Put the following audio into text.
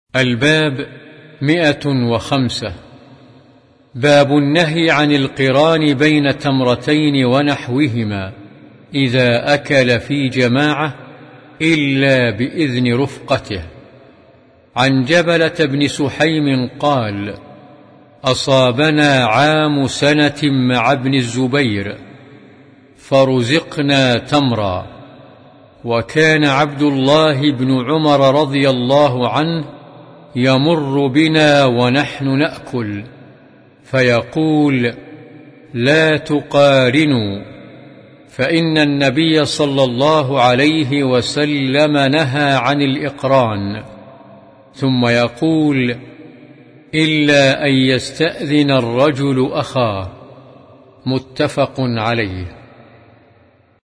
الباب 105. باب النهي عن القران بين تمرتين ونحوهما إذا أكل في جماعة إلا بإذن رفقته. عن جبلة بن سحيم قال: أصابنا عام سنة مع ابن الزبير فرزقنا تمرا، وكان عبد الله بن عمر رضي الله عنه يمر بنا ونحن نأكل فيقول: لا تقارنوا، فإن النبي صلى الله عليه وسلم نهى عن الإقران، ثم يقول: إلا أن يستأذن الرجل أخاه. متفق عليه.